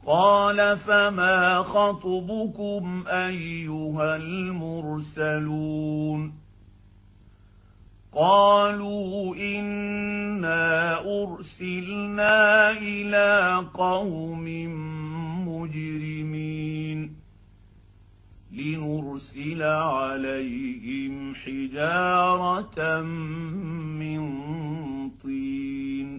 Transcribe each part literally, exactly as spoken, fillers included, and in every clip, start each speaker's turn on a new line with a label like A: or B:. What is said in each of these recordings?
A: قال فما خطبكم أيها المرسلون قالوا إنا أرسلنا إلى قوم مجرمين لنرسل عليهم حجارة من طين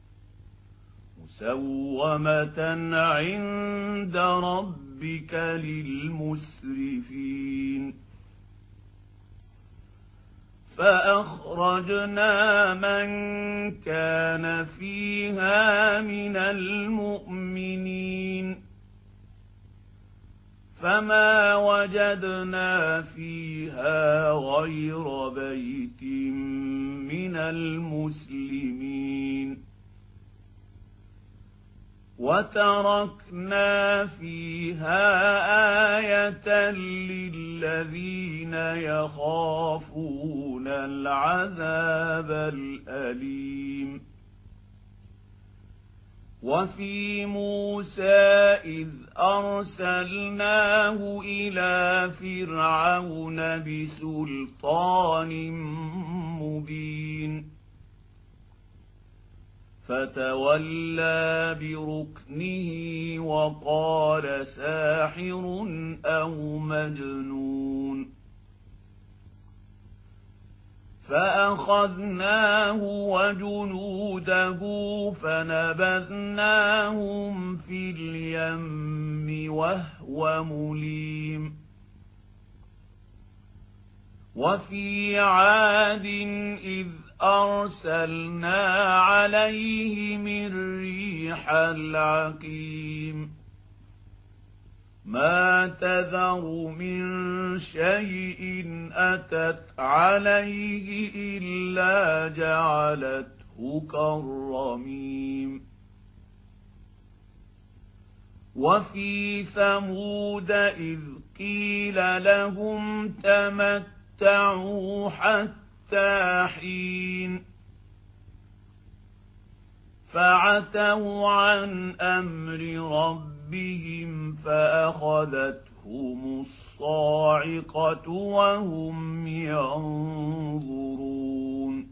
A: مسومة عند ربك للمسرفين فأخرجنا من كان فيها من المؤمنين فما وجدنا فيها غير بيت من المسلمين وتركنا فيها آية للذين يخافون العذاب الأليم وفي موسى إذ أرسلناه إلى فرعون بسلطان مبين فتولى بركنه وقال ساحر أو مجنون فأخذناه وجنوده فنبذناهم في اليم وهو مليم وفي عاد إذ أرسلنا عليهم الريح العقيم ما تذر من شيء أتت عليه إلا جعلته كالرميم وفي ثمود إذ قيل لهم تمتعوا حتى حين فعتوا عن أمر ربهم فأخذتهم الصاعقة وهم ينظرون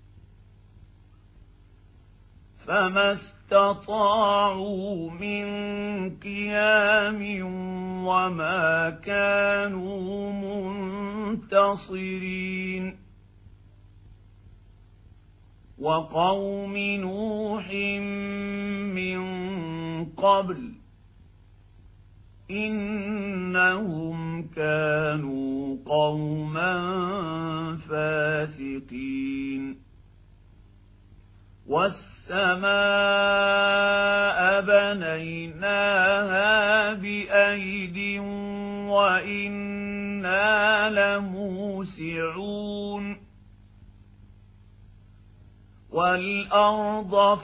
A: فما استطاعوا من قيام وما كانوا منتصرين وقوم نوح من قبل إنهم كانوا قوما فاسقين والسماء بنيناها بأيد وإنا لموسعون والأرض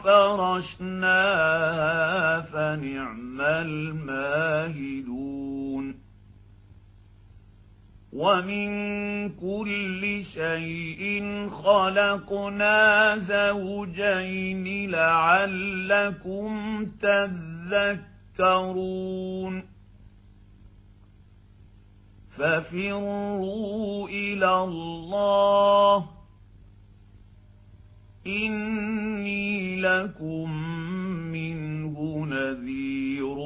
A: فرشناها فنعم الماهدون ومن كل شيء خلقنا زوجين لعلكم تذكرون ففروا إلى الله إني لكم منه نذير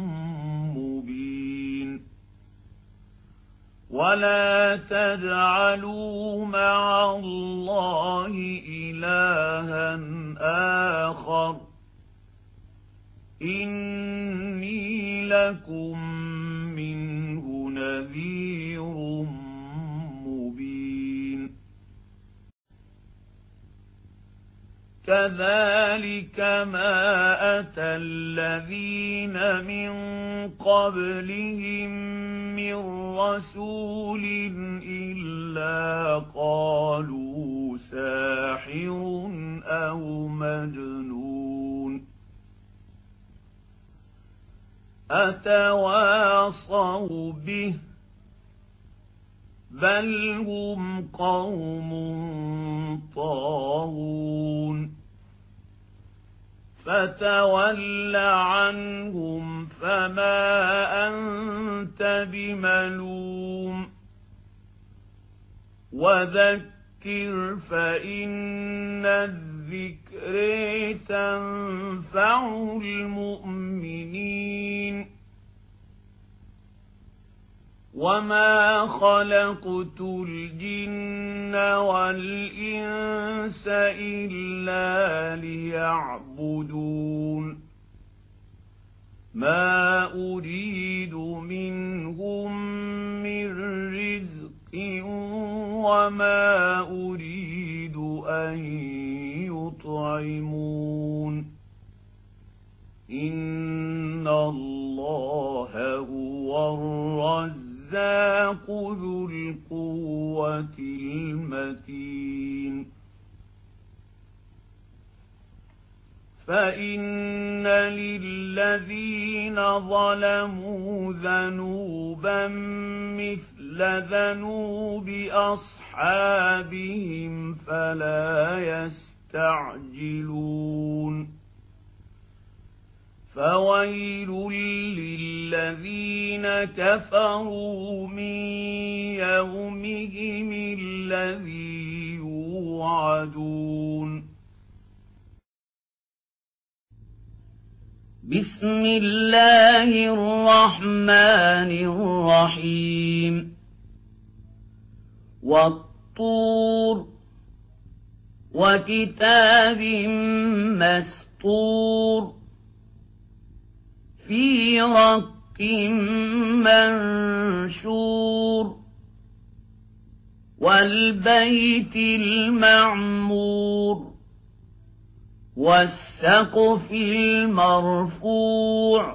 A: مبين ولا تجعلوا مع الله إلها آخر إني لكم منه نذير مبين كذلك ما أتى الذين من قبلهم من رسول إلا قالوا ساحر أو مجنون أتواصوا به بل هم قوم طاغون فتول عنهم فما أنت بملوم وذكر فإن الذكر تنفع المؤمنين وما خلقت الجن والإنس إلا ليعبدون ما أريد منهم من رزق وما أريد أن يطعمون إن الله هو الرزاق ذو القوة المتين فإن للذين ظلموا ذنوبا مثل ذنوب أصحابهم فلا يستعجلون فويل للذين كفروا من يومهم الذي يوعدون بسم الله الرحمن الرحيم والطور وكتاب مسطور في رق منشور والبيت المعمور والسقف المرفوع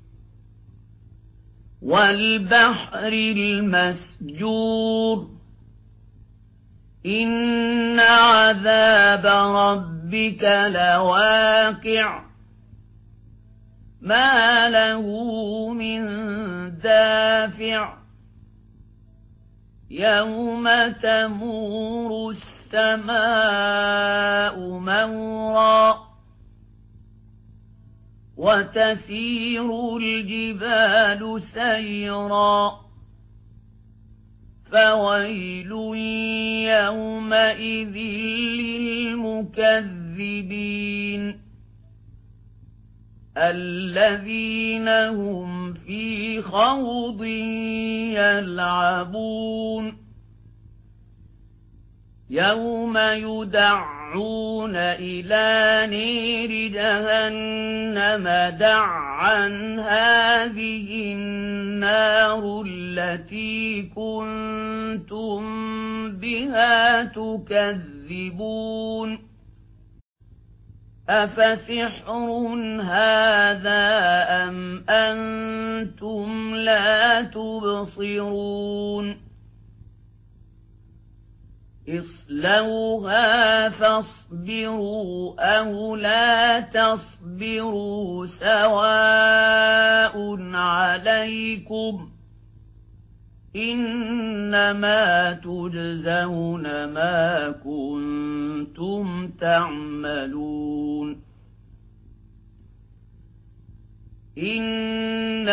A: والبحر المسجور إن عذاب ربك لواقع ما له من دافع يوم تمور السماء مورا وتسير الجبال سيرا فويل يومئذ للمكذبين الذين هم في خوض يلعبون يوم يدعون إلى نير جهنم دعا هذه النار التي كنتم بها تكذبون أفسحر هذا أم أنتم لا تبصرون اصلوها فاصبروا أو لا تصبروا سواء عليكم إنما تجزون ما كنتم تعملون إن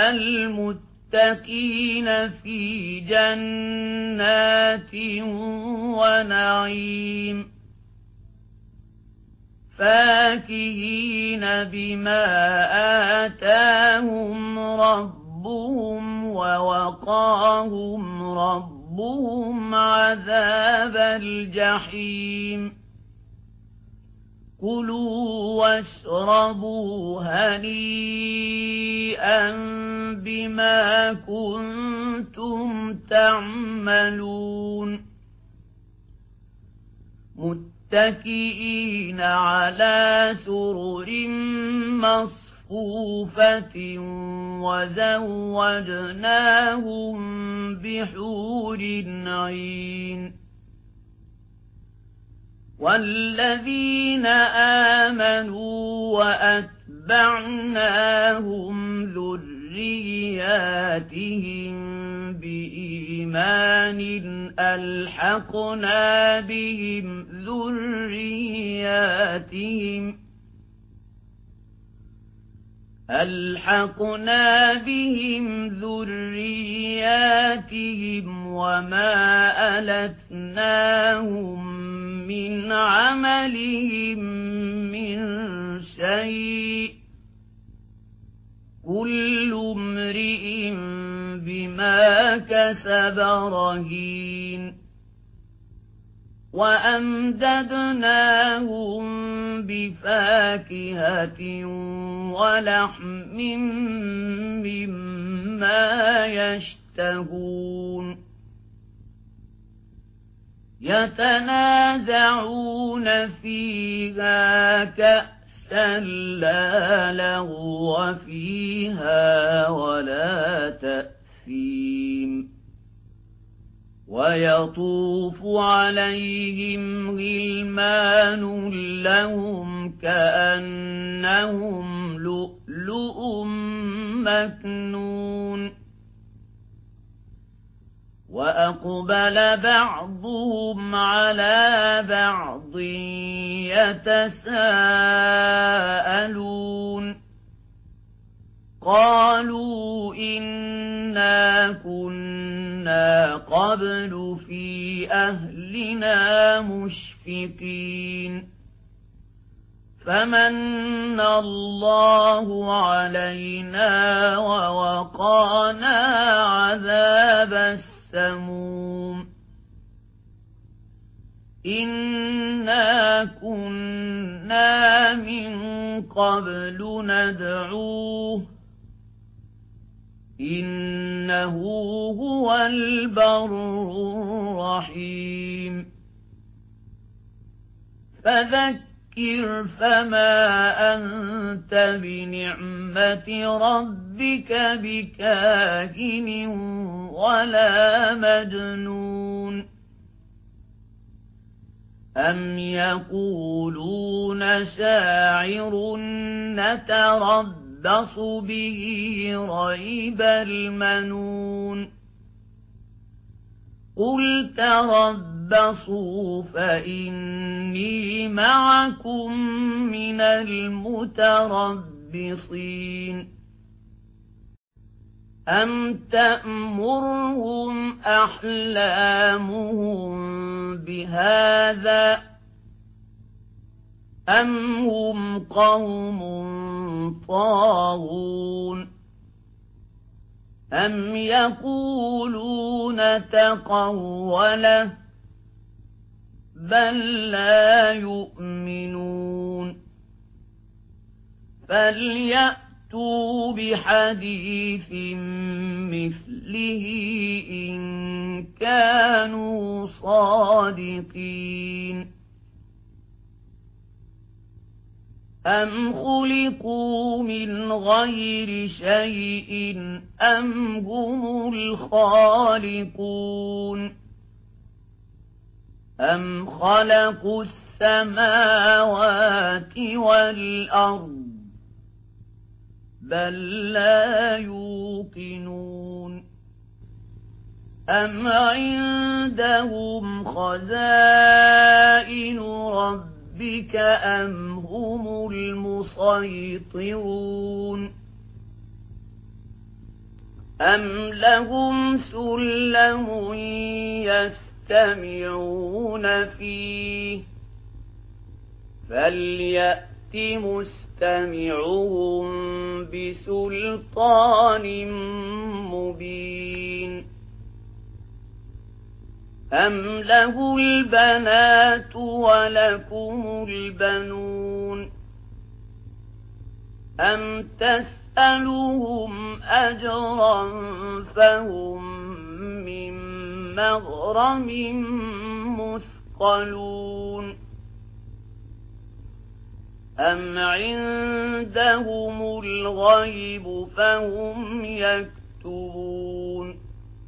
A: المتقين في جنات ونعيم فاكهين بما آتاهم ربهم ووقاهم ربهم عذاب الجحيم كلوا واشربوا هنيئا بما كنتم تعملون متكئين على سرر مصفوفة وزوجناهم بحور عين والذين آمنوا وأتبعناهم ذرياتهم بإيمان ألحقنا بهم ذرياتهم ألحقنا بهم ذرياتهم وما ألتناهم من عملهم من شيء كل امرئ بما كسب رهين وأمددناهم بفاكهة ولحم مما يشتهون يتنازعون فيها كأسا لا لغو فيها ولا تأثيم ويطوف عليهم غلمان لهم كأنهم لؤلؤ مكنون وأقبل بعضهم على بعض يتساءلون قالوا إنا كنا قبل في أهلنا مشفقين فمن الله علينا ووقانا عذاب السموم إنا كنا من قبل ندعوه إنه هو البر الرحيم فذكر فما أنت بنعمة ربك بكاهن ولا مجنون أم يقولون شاعر نتربص يتربص به ريب المنون قل تربصوا فإني معكم من المتربصين أم تأمرهم أحلامهم بهذا أم هم قوم طاغون أم يقولون تقوله بل لا يؤمنون فليأتوا بحديث مثله إن كانوا صادقين أم خلقوا من غير شيء أم هم الخالقون أم خلقوا السماوات والأرض بل لا يوقنون أم عندهم خزائن ربهم بك أم هم المسيطرون أم لهم سلم يستمعون فيه فليأت مستمعهم بسلطان مبين أم له البنات ولكم البنون أم تسألهم أجرا فهم من مغرم مثقلون أم عندهم الغيب فهم يكتبون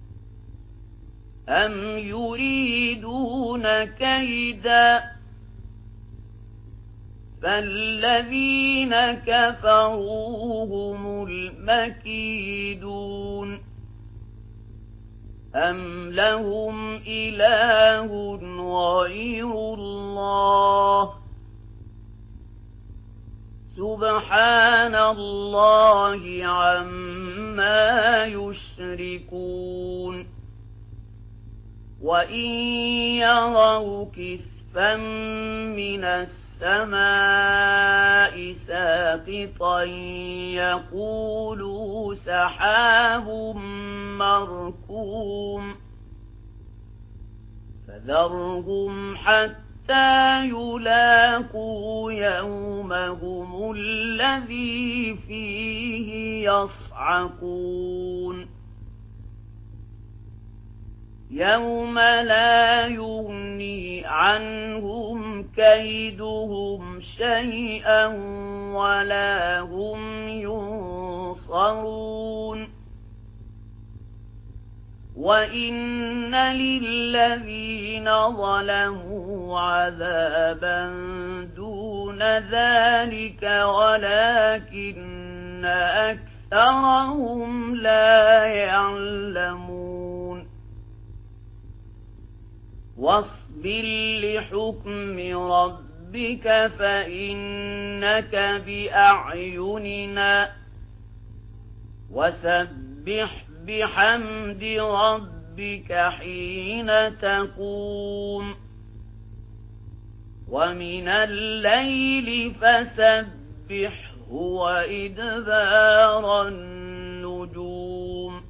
A: أم يريدون كيدا فالذين كفروا هم المكيدون أم لهم إله غير الله سبحان الله عما يشركون وإن يروا كسفا من السماء ساقطا يقولوا سحاب مركوم فذرهم حتى حتى يلاقوا يومهم الذي فيه يصعقون يوم لا يغني عنهم كيدهم شيئا ولا هم ينصرون وإن للذين ظلموا عذابا دون ذلك ولكن أكثرهم لا يعلمون واصبر لحكم ربك فإنك بأعيننا وسبح بحمد ربك حين تقوم ومن الليل فسبحه وإدبار النجوم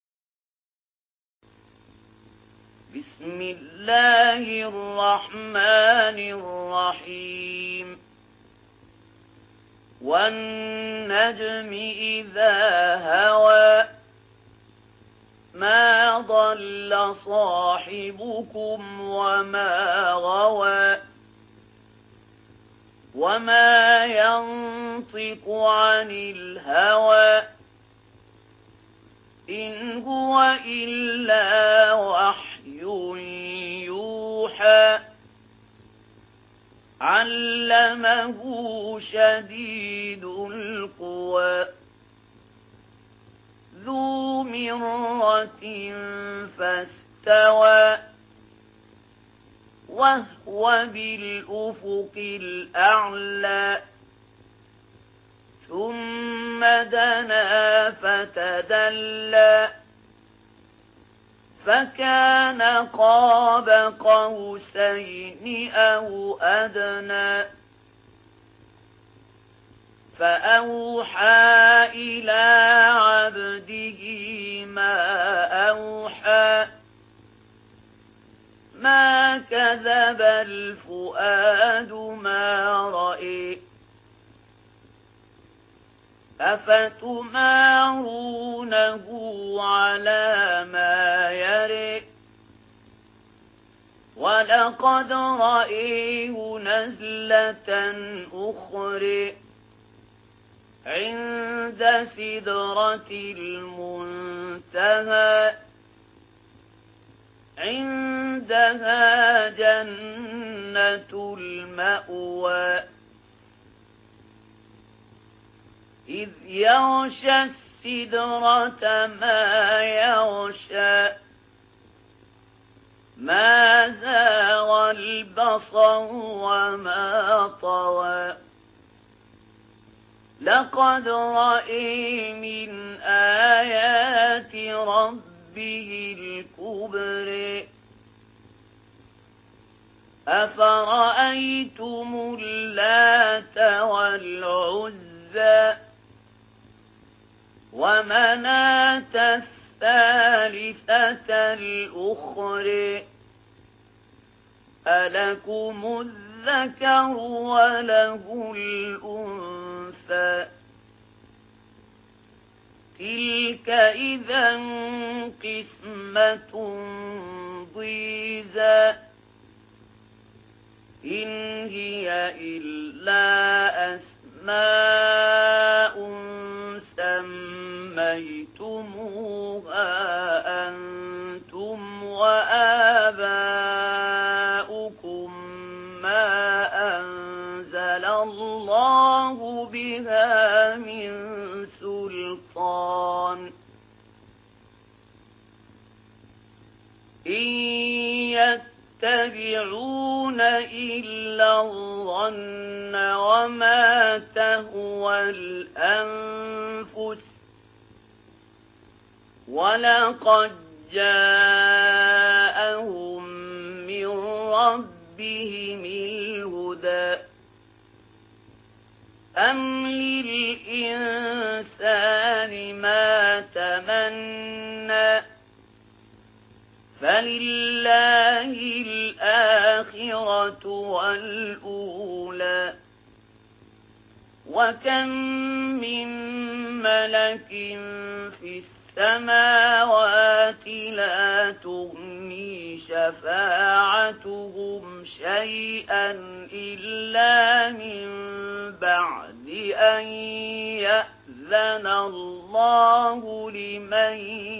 A: بسم الله الرحمن الرحيم والنجم إذا هوى ما ضل صاحبكم وما غوى وما ينطق عن الهوى إن هو إلا وحي يوحى علمه شديد القوى ذو مرة فاستوى وهو بالأفق الأعلى ثم دنا فتدلى فكان قاب قوسين أو أدنى فأوحى إلى عبده ما أوحى ما كذب الفؤاد ما رأى أفتمارونه على ما يرى ولقد رأيه نزلة أخرى عند سدرة المنتهى عندها جنة المأوى إذ يغشى السدرة ما يغشى ما زاغ البصر وما طوى لقد رأى من آيات ربه الكبرى أفرأيتم اللات والعزى ومناة الثالثة الأخرى ألكم الذكر وله الأنثى تلك إذا قسمة ضيزى إن هي إلا أسماء سميتموها أنتم وآباؤكم ما أنزل الله بها من سلطان إن يتبعون إلا الظن وما تهوى الأنفس ولقد جاءهم من ربهم الهدى أم للإنسان ما تمنى فلله الآخرة والأولى وكم من ملك في السماوات لا تغني شفاعتهم شيئا إلا من بعد أن يأذن الله لمن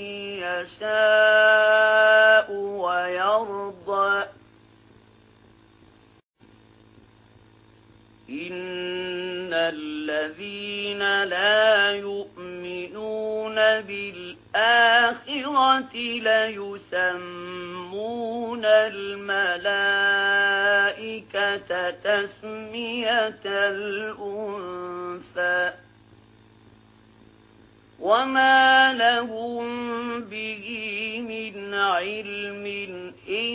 A: يشاء ويرضى إن الذين لا يؤمنون بالآخرة ليسمون الملائكة تسمية الأنثى وما لهم به من علم إن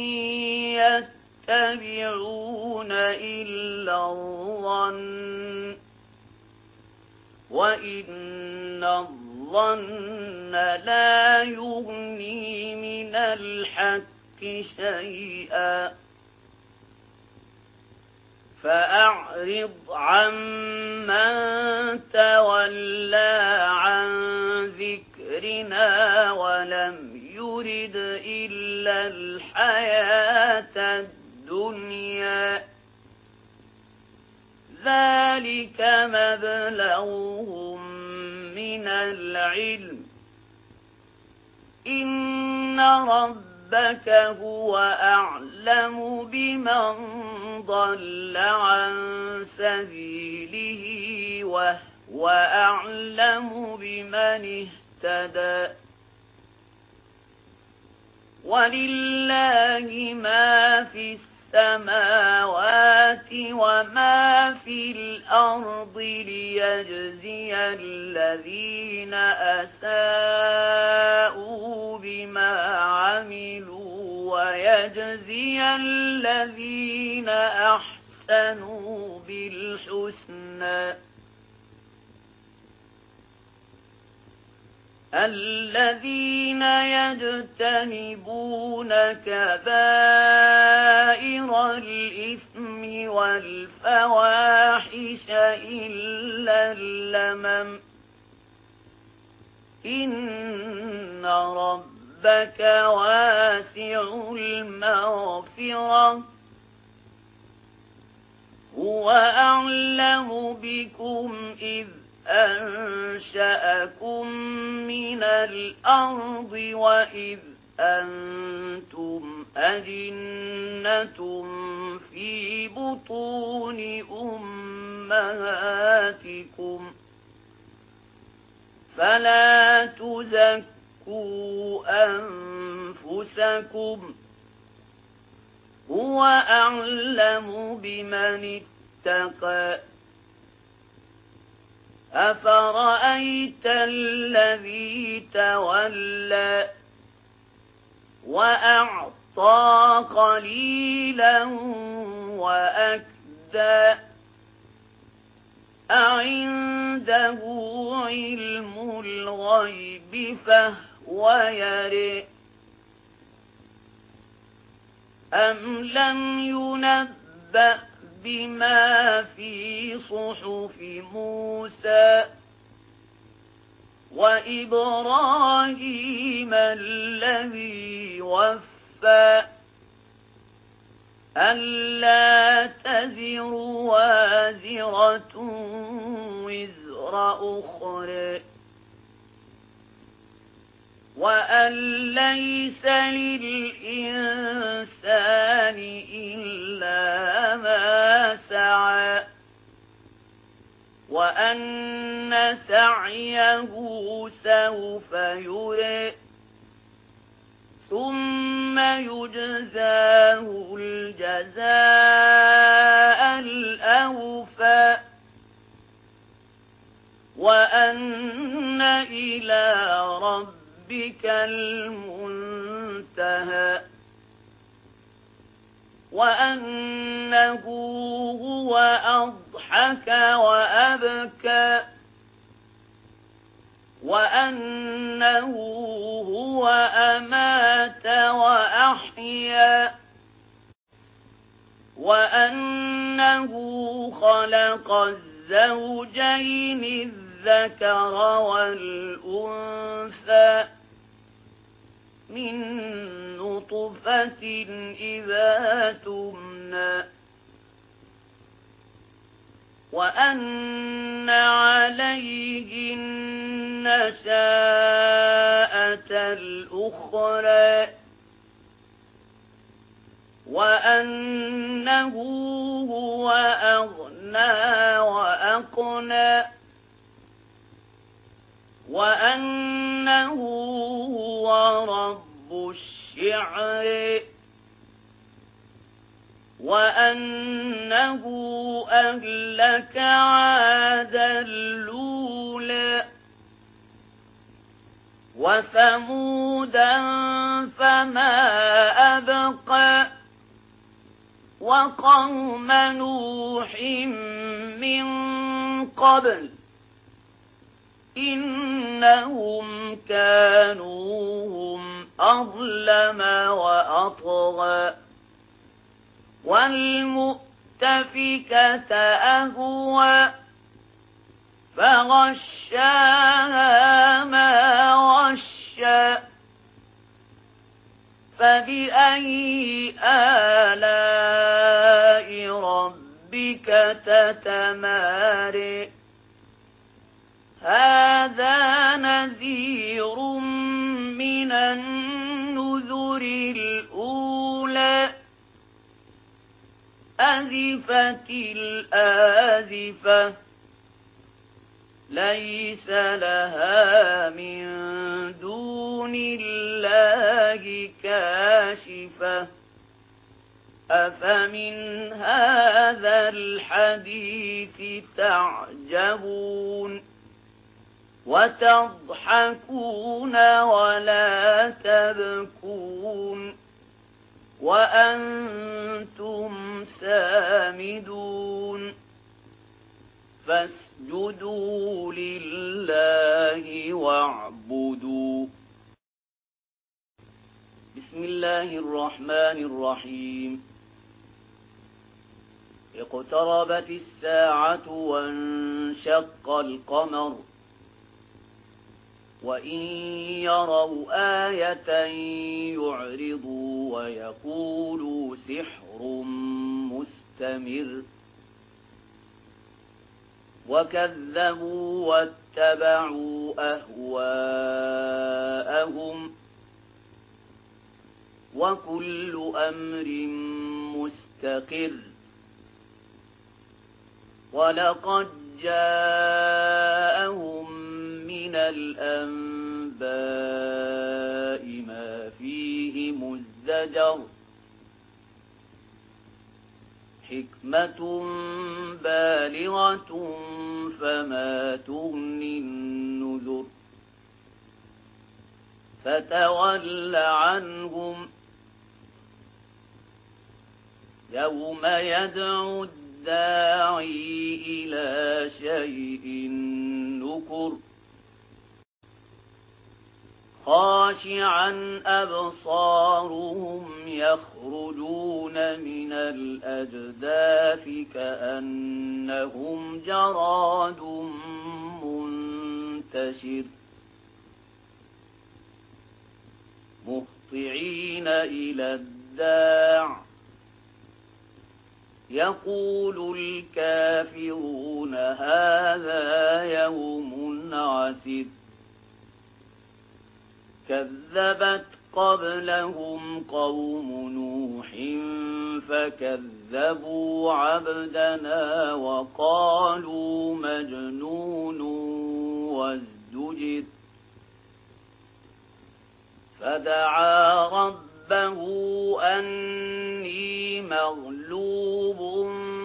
A: يتبعون إلا الظن وإن الظن لا يغني من الحق شيئا فأعرض عمن تولى عن ذكرنا ولم يرد إلا الحياة الدنيا ذلك مبلغهم من العلم إن ربك هو أعلم بمن ضل عن سبيله وهو أعلم بمن اهتدى ولله ما في السماوات وما في الأرض ليجزي الذين أساءوا بما عملوا ويجزي الذين أحسنوا بالحسنى الذين يجتنبون كبائر الإثم والفواحش إلا اللمم إن ربك واسع المغفرة هو أعلم بكم إذ أنشأكم من الأرض وإذ أنتم أجنة في بطون أمهاتكم فلا تزكوا أنفسكم هو أعلم بمن اتقى أفرأيت الذي تولى وأعطى قليلا وأكدى أعنده علم الغيب فهو يرى أم لم ينبأ بما في صحف موسى وإبراهيم الذي وفى ألا تزر وازرة وزر أخرى وأن ليس للإنسان إلا ما سعى وأن سعيه سوف يرى ثم ثم يجزاه الجزاء الأوفى وأن إلى ربك المنتهى وأنه هو أضحك وأبكى وأنه هو أمات وأحيا وأنه خلق الزوجين الذكر والأنثى من نطفة إذا تمنى وأن عليه النشاءة الأخرى وأنه هو أغنى وأقنى وأنه هو رب الشعر وأنه أهلك عادا الأولى وثمودا فما أبقى وقوم نوح من قبل إنهم كانوا هم أظلم وأطغى والمؤتفكة أهوى فغشاها ما غشى فبأي آلاء ربك تتماري هذا نذير من النذر الأولى أزفت الآزفة ليس لها من دون الله كاشفة أفمن هذا الحديث تعجبون وتضحكون ولا تبكون وأنتم سامدون فاسجدوا لله واعبدوا. بسم الله الرحمن الرحيم. اقتربت الساعة وانشق القمر وإن يروا آية يعرضوا ويقولوا سحر مستمر وكذبوا واتبعوا أهواءهم وكل أمر مستقر ولقد جاءهم من الأنباء ما فيه مزدجر حكمة بالغة فما تغني النذر فتول عنهم يوم يدعو الداعي إلى شيء نكر خاشعا أبصارهم يخرجون من الأجداث كأنهم جراد منتشر مهطعين إلى الداع يقول الكافرون هذا يوم عسر كذبت قبلهم قوم نوح فكذبوا عبدنا وقالوا مجنون وازدجر فدعا ربه ربه أني مغلوب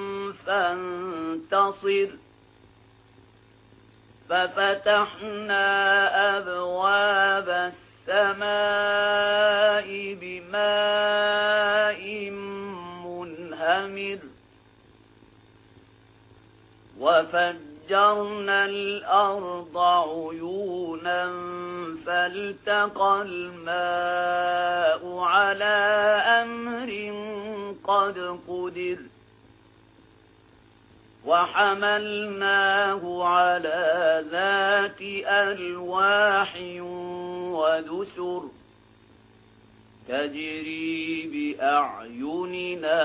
A: فانتصر ففتحنا أبواب السماء بماء منهمر وفجرنا الأرض عيونا فالتقى الماء على أمر قد قدر وحملناه على ذات ألواح ودسر تجري بأعيننا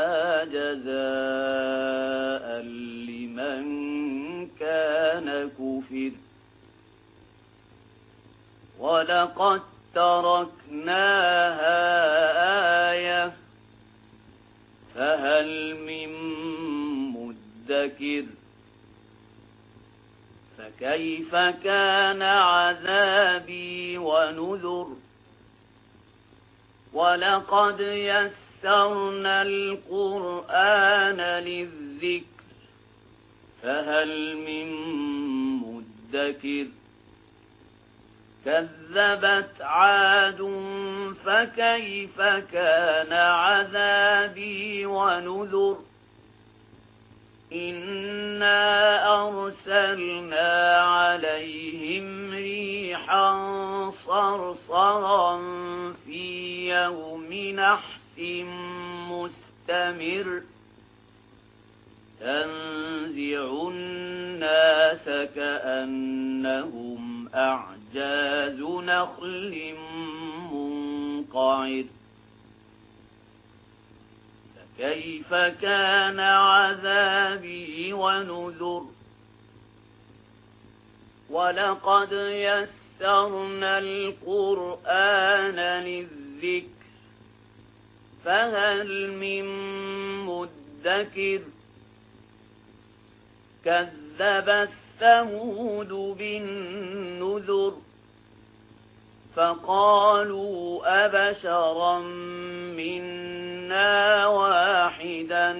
A: جزاء لمن كان كفر ولقد تركناها آية فهل من مدكر فكيف كان عذابي ونذر ولقد يسرنا القرآن للذكر فهل من مدكر كذبت عاد فكيف كان عذابي ونذر إنا أرسلنا عليهم ريحا صرصرا في يوم نحس مستمر تنزع الناس كأنهم أعجاز نخل منقعر فكيف كان عذابي ونذر ولقد يسرنا القرآن للذكر فهل من مدكر كذب ثمود بالنذر فقالوا أبشرا منا واحدا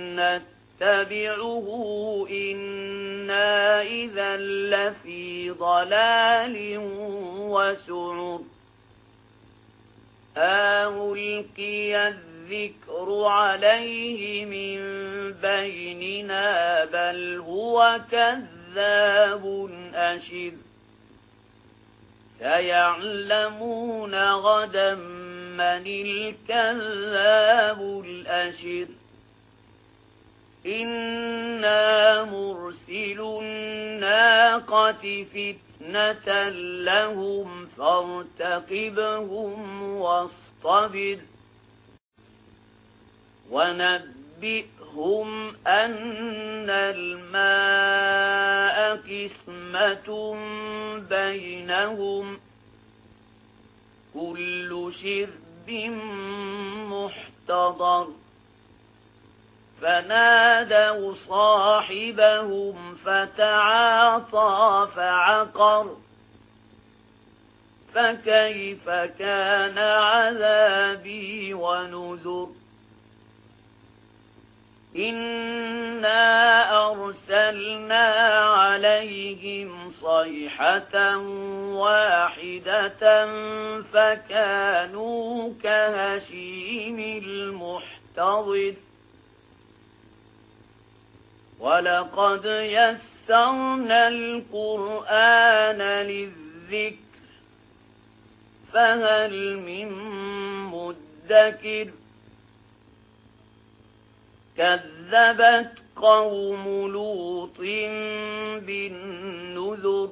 A: نتبعه إنا إذا لفي ضلال وسعر ألقي الذكر عليه من بيننا بل هو كذاب أشر سيعلمون غدا من الكذاب الأشر إنا مرسل الناقة فتنة لهم فارتقبهم واصطبر ونبئهم أن الماء قسمة بينهم كل شرب محتضر فنادوا صاحبهم فتعاطى فعقر فكيف كان عذابي ونذر إنا أرسلنا عليهم صيحة واحدة فكانوا كهشيم المحتضر ولقد يسرنا القرآن للذكر فهل من مدكر كذبت قوم لوط بالنذر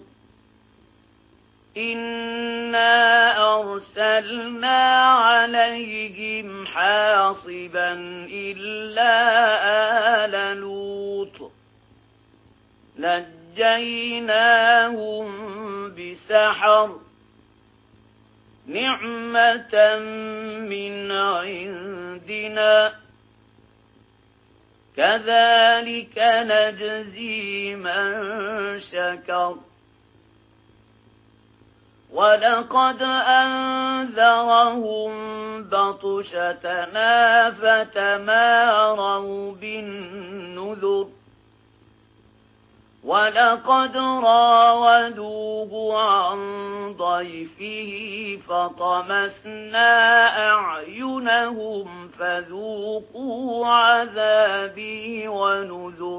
A: إنا أرسلنا عليهم حاصبا إلا آل لوط نجيناهم بسحر نعمة من عندنا كذلك نجزي من شكر ولقد أنذرهم بطشتنا فتماروا بالنذر ولقد راودوه عن ضيفه فطمسنا أعينهم فذوقوا عذابي ونذر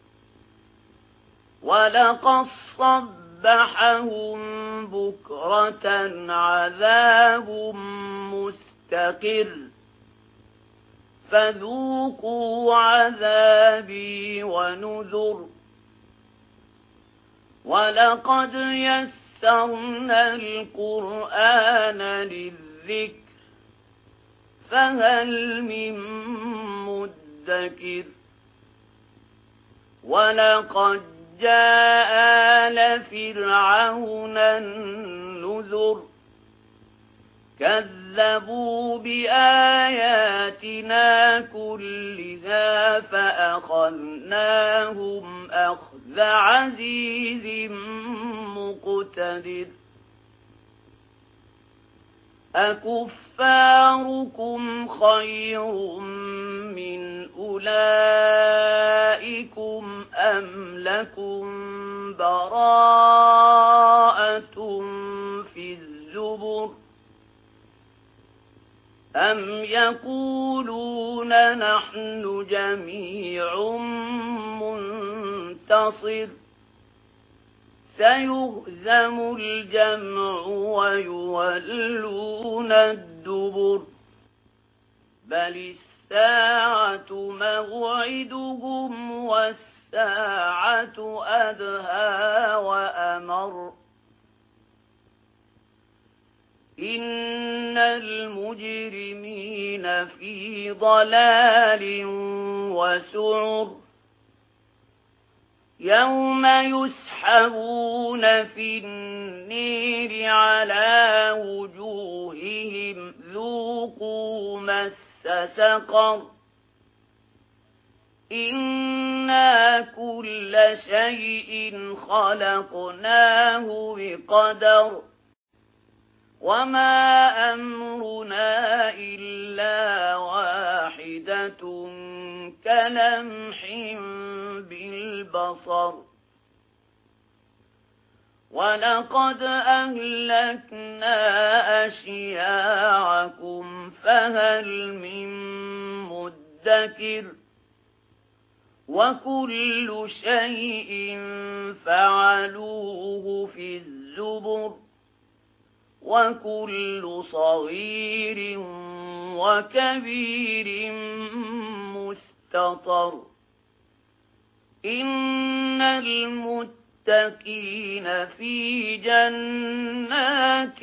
A: ولقد صبحهم بكرة عذاب مستقر فذوقوا عذابي ونذر ولقد يسرنا القرآن للذكر فهل من مدكر ولقد جاء آل فرعون النذر كذبوا بآياتنا كلها فأخذناهم أخذ عزيز مقتدر أكفاركم خير من أولئكم أم لكم براءة في الزبر أم يقولون نحن جميع منتصر سيهزم الجمع ويولون الدبر بل الساعة موعدهم والساعة أدهى وأمر إن المجرمين في ضلال وسعر يوم يسحبون في النير على وجوههم ذوقوا مس سقر إنا كل شيء خلقناه بقدر وما أمرنا إلا واحدة كلمح بالبصر ولقد أهلكنا أشياعكم فهل من مدكر وكل شيء فعلوه في الزبر وكل صغير وكبير مستطر إن المتقين في جنات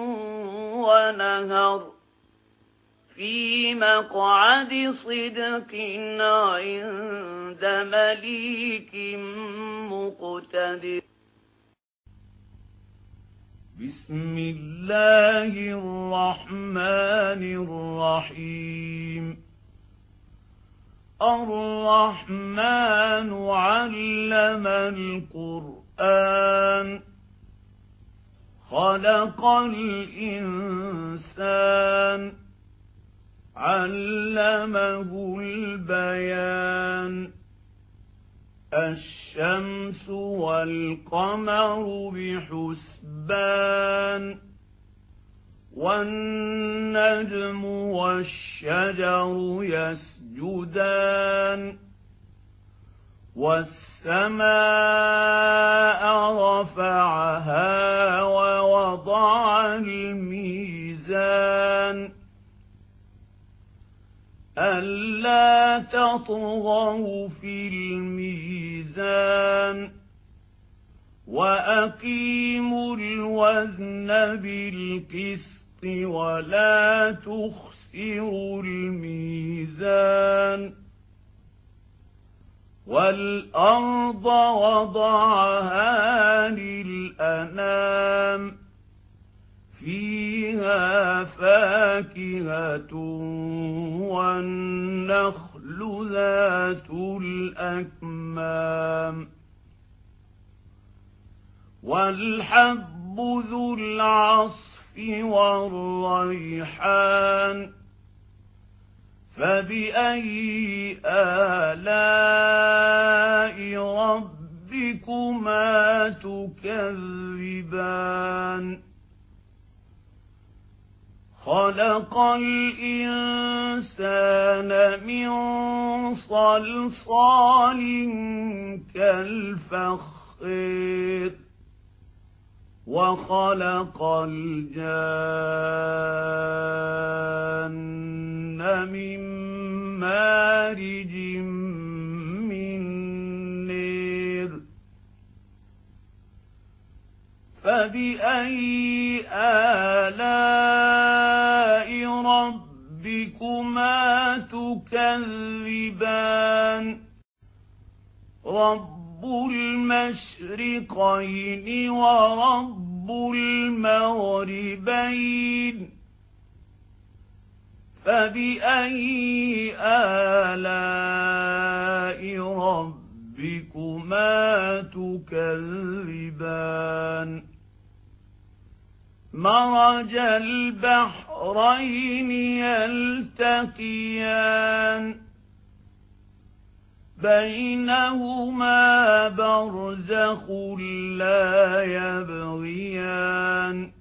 A: ونهر في مقعد صدق عند مليك مقتدر بسم الله الرحمن الرحيم الرحمن علم القرآن خلق الإنسان علمه البيان الشمس والقمر بحسبان والنجم والشجر يسجدان والسماء رفعها ووضع الميزان ألا تطغوا في الميزان وأقيموا الوزن بالقسط ولا تخسروا الميزان والأرض وضعها للأنام فيها فاكهة والنخل ذات الأكمام والحب رب ذو العصف والريحان فبأي آلاء ربكما تكذبان خلق الإنسان من صلصال كالفخار وخلق الجان من مارج من نار فبأي آلاء ربكما تكذبان رب المشرقين ورب المغربين فبأي آلاء ربكما تكذبان مرج البحرين يلتقيان بينهما برزخ لا يبغيان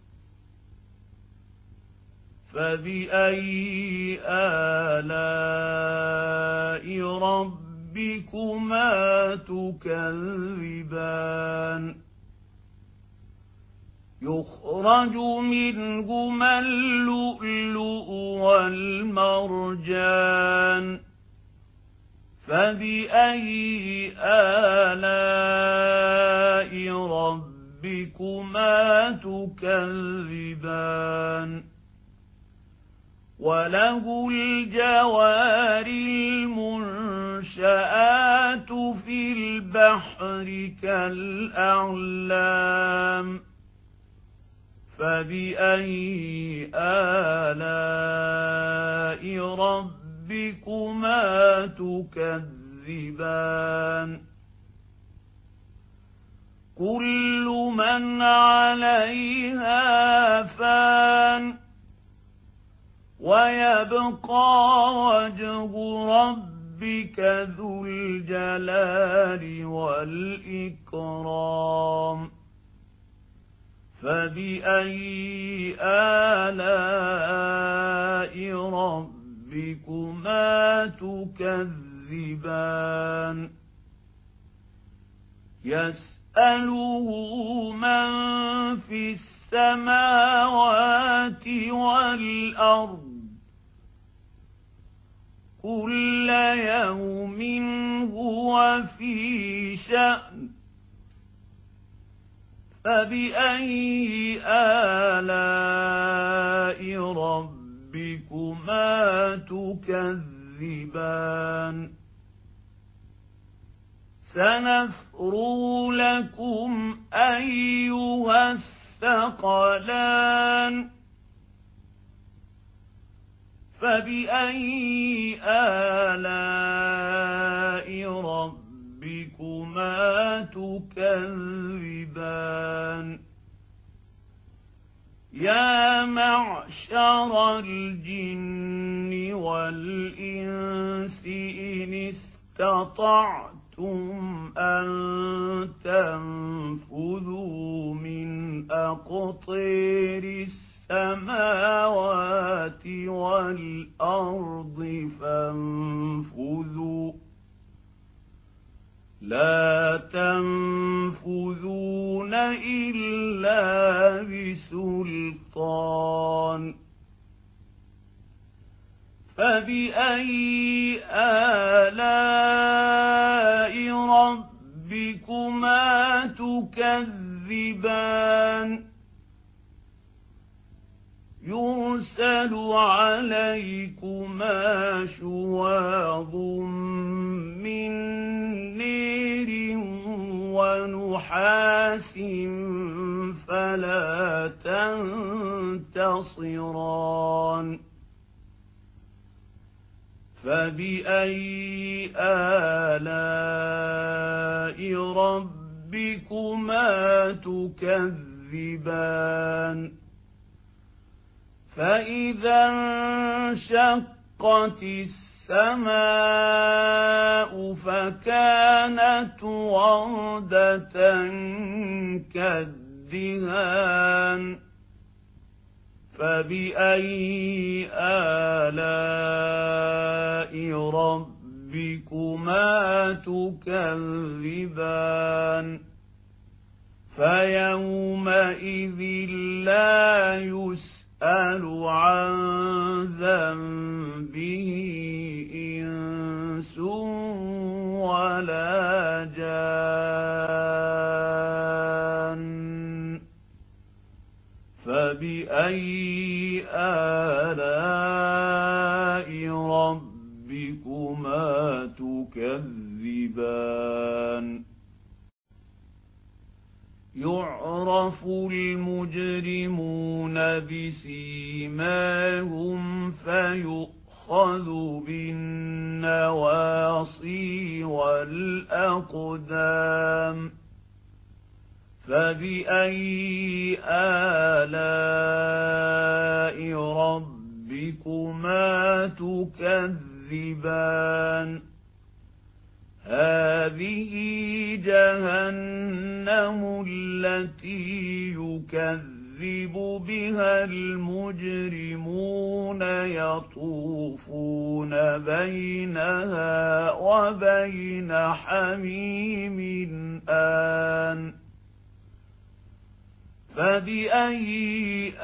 A: فبأي آلاء ربكما تكذبان يخرج منهما اللؤلؤ والمرجان فبأي آلاء ربكما تكذبان وله الجوار المنشآت في البحر كالأعلام فبأي آلاء ربكما تكذبان كل من عليها فان ويبقى وجه ربك ذو الجلال والإكرام فبأي آلاء ربكما تكذبان يسأله من في السماوات والأرض كل يوم هو في شأن فبأي آلاء ربكما تكذبان سنفرغ لكم أيها الثقلان فبأي آلاء ربكما تكذبان يا معشر الجن والإنس إن استطعتم أن تنفذوا من أقطار السماوات والأرض فانفذوا لا تنفذون إلا بسلطان فبأي آلاء ربكما تكذبان يرسل عليكما شواظ من نير ونحاس فلا تنتصران فبأي آلاء ربكما تكذبان تكذبان فإذا انشقت السماء فكانت وردة كالدهان فبأي آلاء ربكما تكذبان فيومئذ لا يسأل عن ذنبه إنس ولا جان فبأي آلاء ربكما تكذبان يعرف المجرمون بسيماهم فيؤخذ بالنواصي والأقدام فبأي آلاء ربكما تكذبان هذه جهنم التي يكذب بها المجرمون يطوفون بينها وبين حميم آن فبأي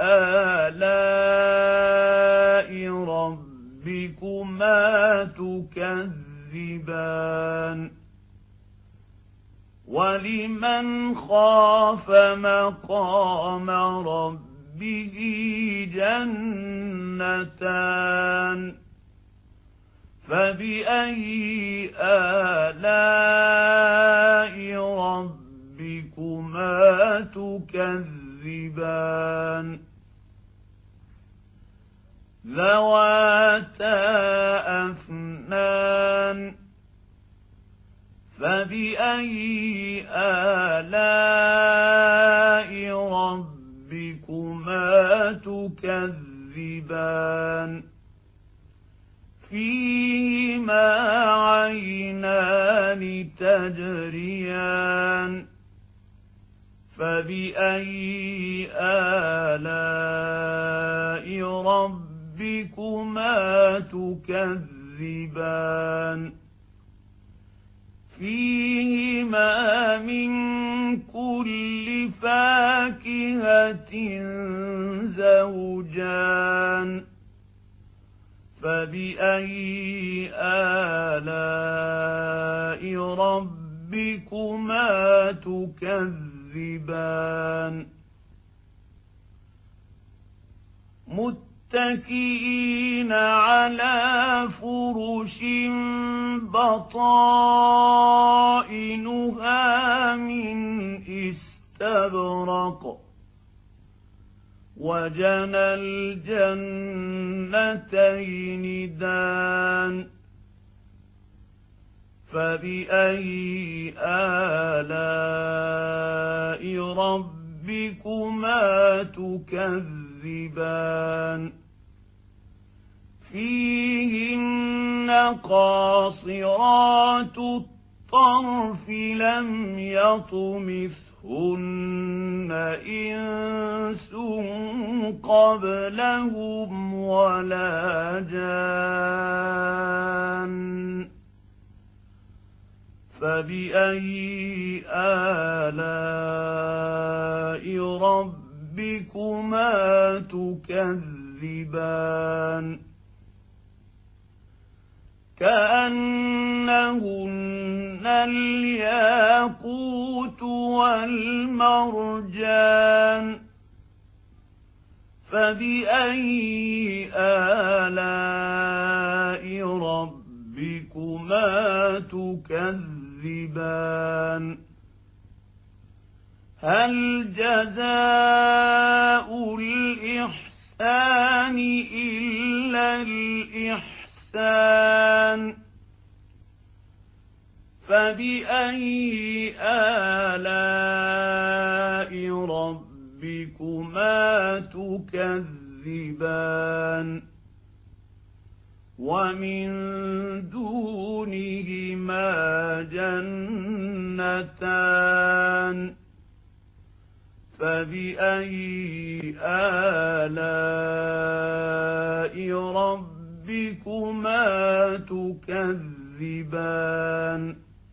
A: آلاء ربكما تكذبان ولمن خاف مقام ربه جنتان فبأي آلاء ربكما تكذبان ذواتا أفنان فبأي آلاء ربكما تكذبان فيهما عينان تجريان فبأي آلاء ربكما تكذبان فيهما من كل فاكهة زوجان فبأي آلاء ربكما تكذبان متكئين على فرش بطائنها من استبرق وجنى الجنتين دان فبأي آلاء ربكما تكذبان فيهن قاصرات الطرف لم يطمثهن إنس قبلهم ولا جان فبأي آلاء ربكما تكذبان كأنهن الياقوت والمرجان فبأي آلاء ربكما تكذبان هل جزاء الإحسان إلا الإحسان فبأي آلاء ربكما ربكما تكذبان ومن دونهما جنتان فبأي آلاء ربكما تكذبان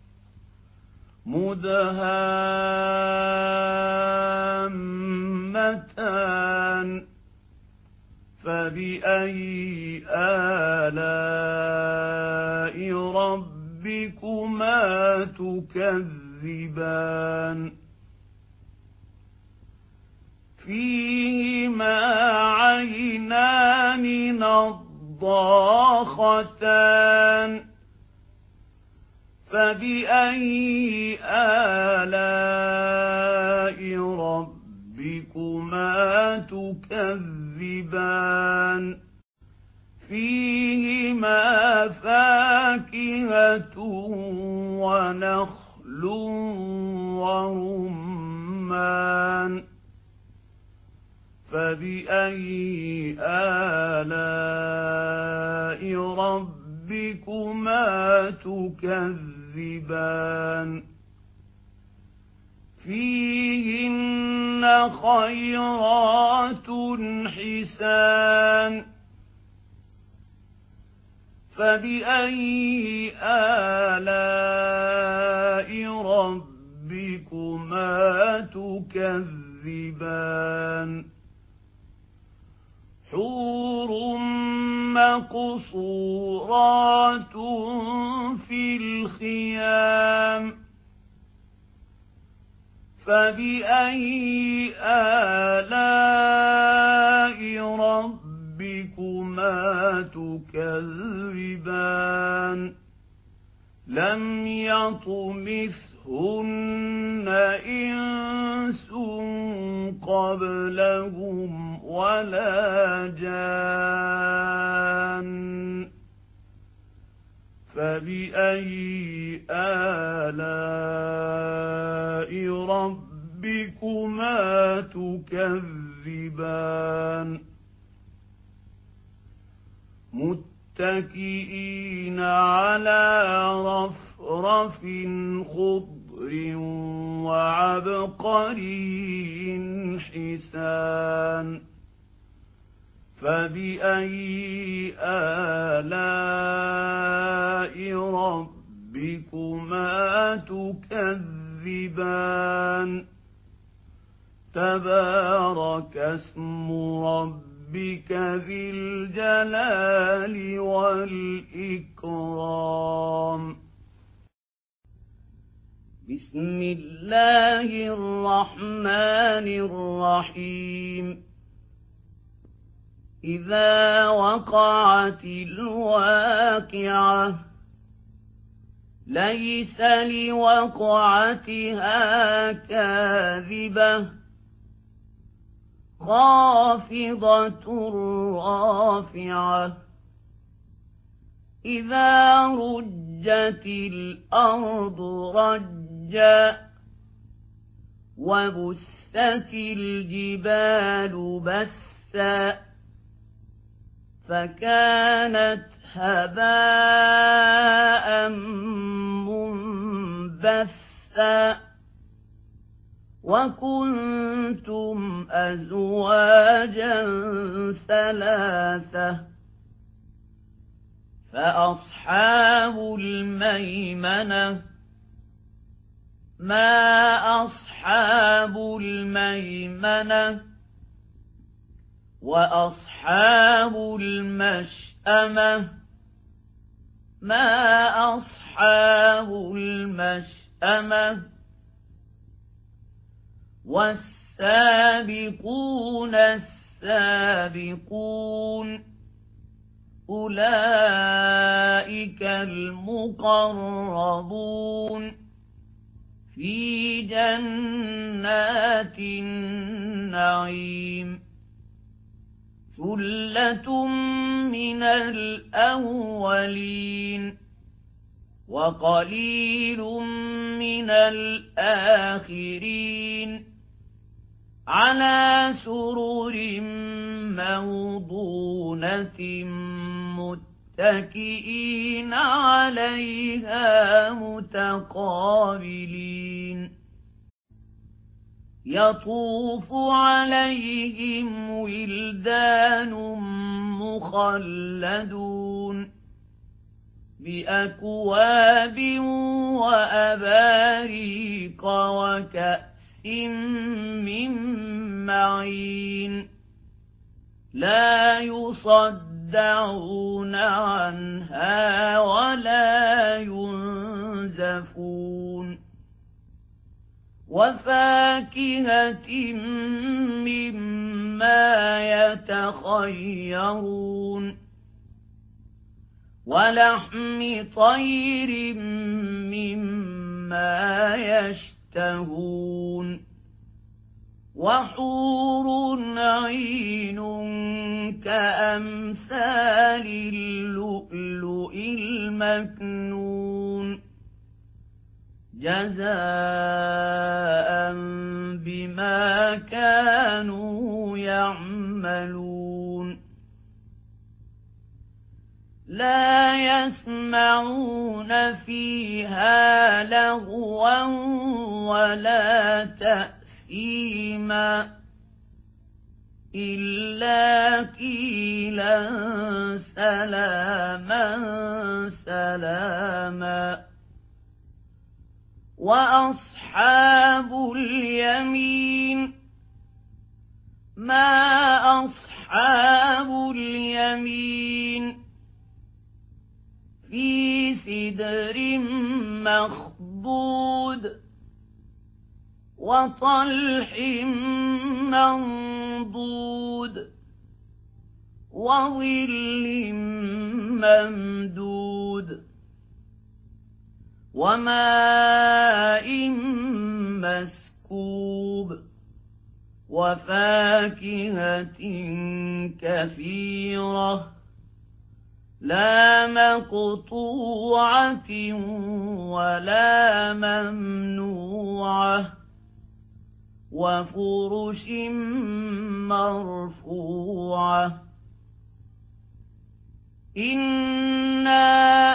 A: مدهامتان فبأي آلاء ربكما تكذبان فيهما عينان نضاختان فبأي آلاء ربكما تكذبان فيهما فاكهة ونخل ورمان فبأي آلاء ربكما تكذبان فيهن خيرات حسان فبأي آلاء ربكما تكذبان حور مقصورات في الخيام فبأي آلاء ربكما تكذبان لم يطمثهن إنس قبلهم ولا جان فبأي آلاء ربكما تكذبان متكئين على رفرف خضر وعبقري حسان فبأي آلاء ربكما تكذبان تبارك اسم ربك ذي الجلال والإكرام بسم الله الرحمن الرحيم إذا وقعت الواقعة ليس لوقعتها كاذبة خافضة رافعة إذا رجت الأرض رجا وبست الجبال بسا فكانت هباء منبثا وكنتم أزواجا ثلاثة فأصحاب الميمنة ما أصحاب الميمنة وأصحاب المشأمة ما أصحاب المشأمة والسابقون السابقون أولئك المقربون في جنات النعيم ثلة من الأولين وقليل من الآخرين على سرر موضونة متكئين عليها متقابلين يطوف عليهم ولدان مخلدون بأكواب وأباريق وكأس من معين لا يصدعون عنها ولا ينزفون وفاكهة مما يتخيرون ولحم طير مما يشتهون وحور عين كأمثال اللؤلؤ المكنون جزاء بما كانوا يعملون لا يسمعون فيها لغوا ولا تأثيما إلا قيلا سلاما سلاما وأصحاب اليمين ما أصحاب اليمين في سدر مخضود وطلح منضود وظل ممدود وماء مسكوب وفاكهة كثيرة لا مقطوعة ولا ممنوعة وفرش مرفوعة إنا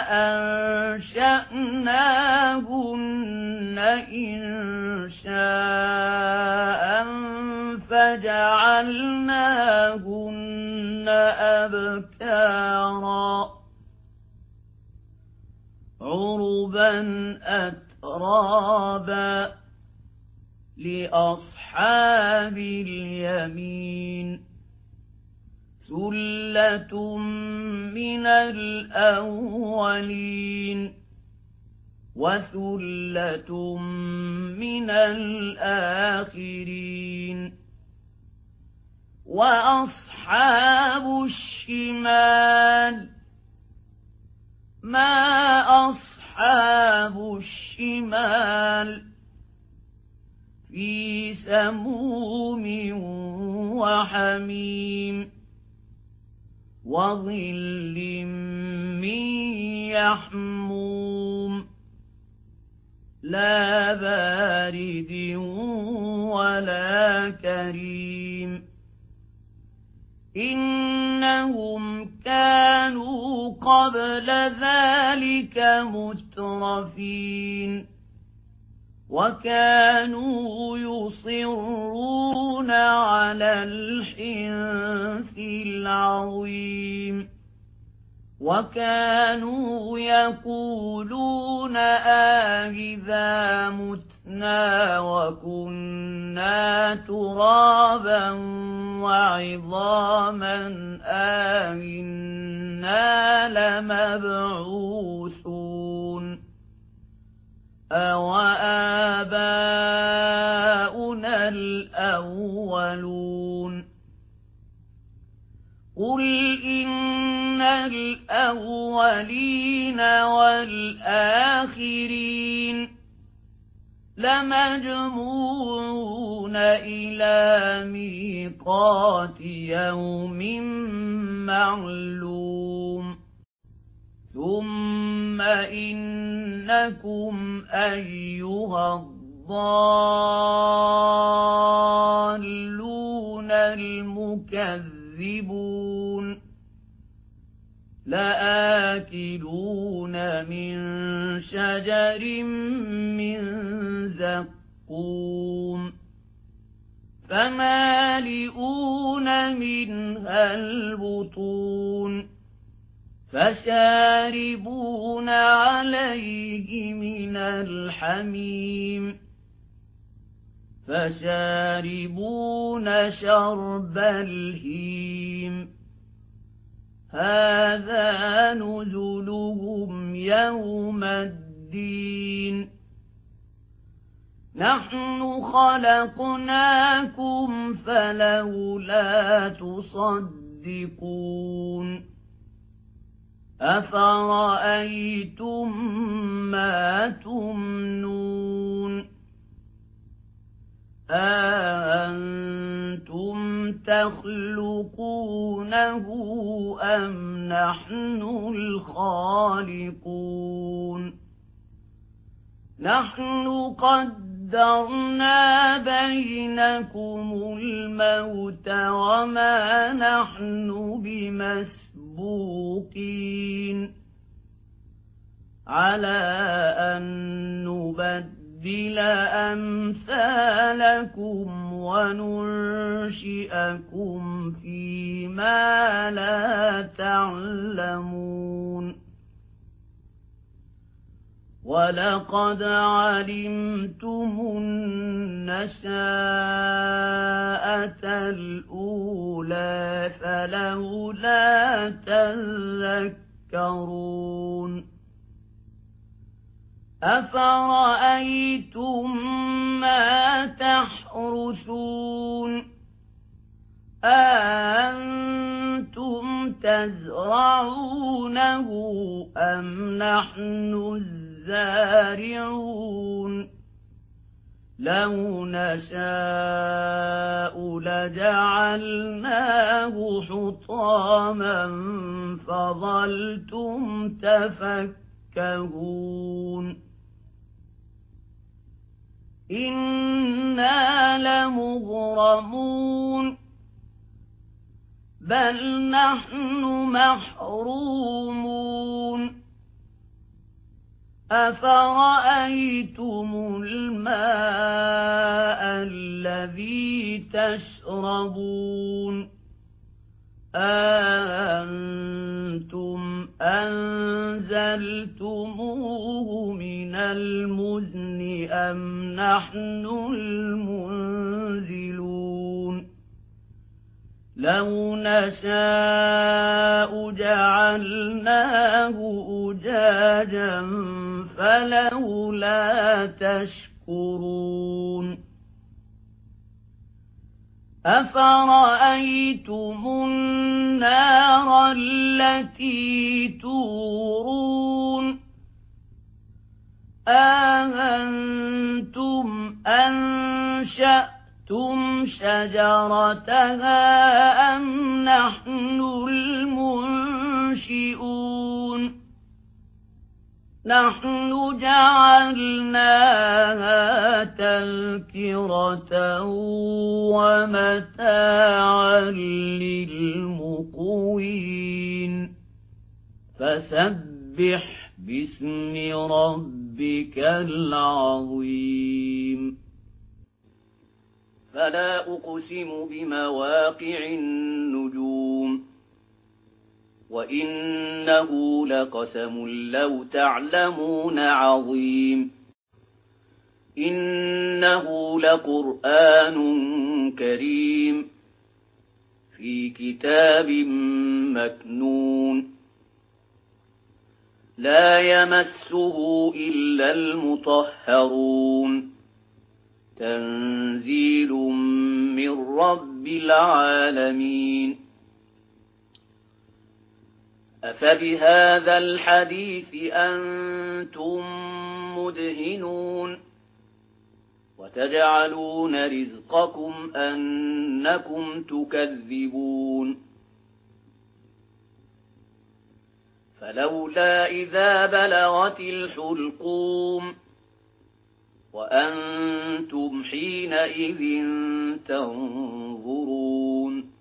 A: أنشأناهن إنشاء فجعلناهن أبكارا عربا أترابا لأصحاب اليمين ثلة من الأولين وثلة من الآخرين وأصحاب الشمال ما أصحاب الشمال في سموم وحميم وظل من يحموم لا بارد ولا كريم إنهم كانوا قبل ذلك مترفين وكانوا يصرون على الحنث العظيم وكانوا يقولون آئذا متنا وكنا ترابا وعظاما آئنا لمبعوثون أوآباؤنا الأولون قل إن الأولين والآخرين لمجموعون إلى ميقات يوم معلوم ثم إنكم أيها الضالون المكذبون لآكلون من شجر من زقوم فمالئون منها البطون فشاربون عليه من الحميم فشاربون شرب الهيم هذا نزلهم يوم الدين نحن خلقناكم فلولا تصدقون أفرأيتم ما تمنون أأنتم تخلقونه أم نحن الخالقون نحن قدرنا بينكم الموت وما نحن بمسبوقين على أن نبدل أمثالكم وننشئكم فيما لا تعلمون ولقد علمتم النشاءة الأولى فلولا تذكرون أفرأيتم ما تحرثون أأنتم تزرعونه أم نحن الزارعون لو نشاء لجعلناه حطاما فظلتم تفكهون إنا لمغرمون بل نحن محرومون أفرأيتم الماء الذي تشربون أأنتم أنزلتموه من المزن أم نحن المنزلون لو نشاء جعلناه أجاجا فلولا تشكرون أفرأيتم النار التي تورون أأنتم أنشأتم شجرتها أم نحن المنشئون نحن جعلناها تذكرة ومتاعا للمقوين فسبح باسم ربك العظيم فلا أقسم بمواقع النجوم وإنه لقسم لو تعلمون عظيم إنه لقرآن كريم في كتاب مكنون لا يمسه إلا المطهرون تنزيل من رب العالمين أفبهذا الحديث أنتم مدهنون وتجعلون رزقكم أنكم تكذبون فلولا إذا بلغت الحلقوم وأنتم حينئذ تنظرون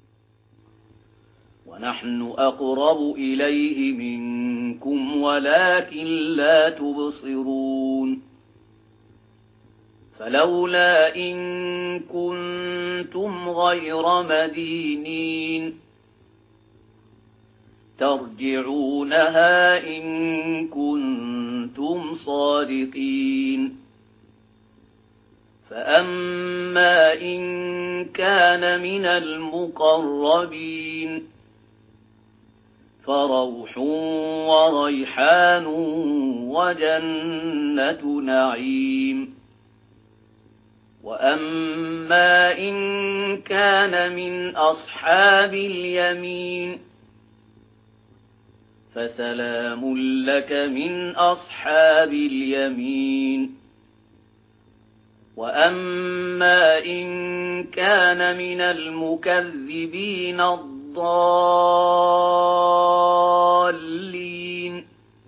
A: ونحن أقرب إليه منكم ولكن لا تبصرون فلولا إن كنتم غير مدينين ترجعونها إن كنتم صادقين فأما إن كان من المقربين فروح وريحان وجنة نعيم وأما إن كان من أصحاب اليمين فسلام لك من أصحاب اليمين وأما إن كان من المكذبين الضالين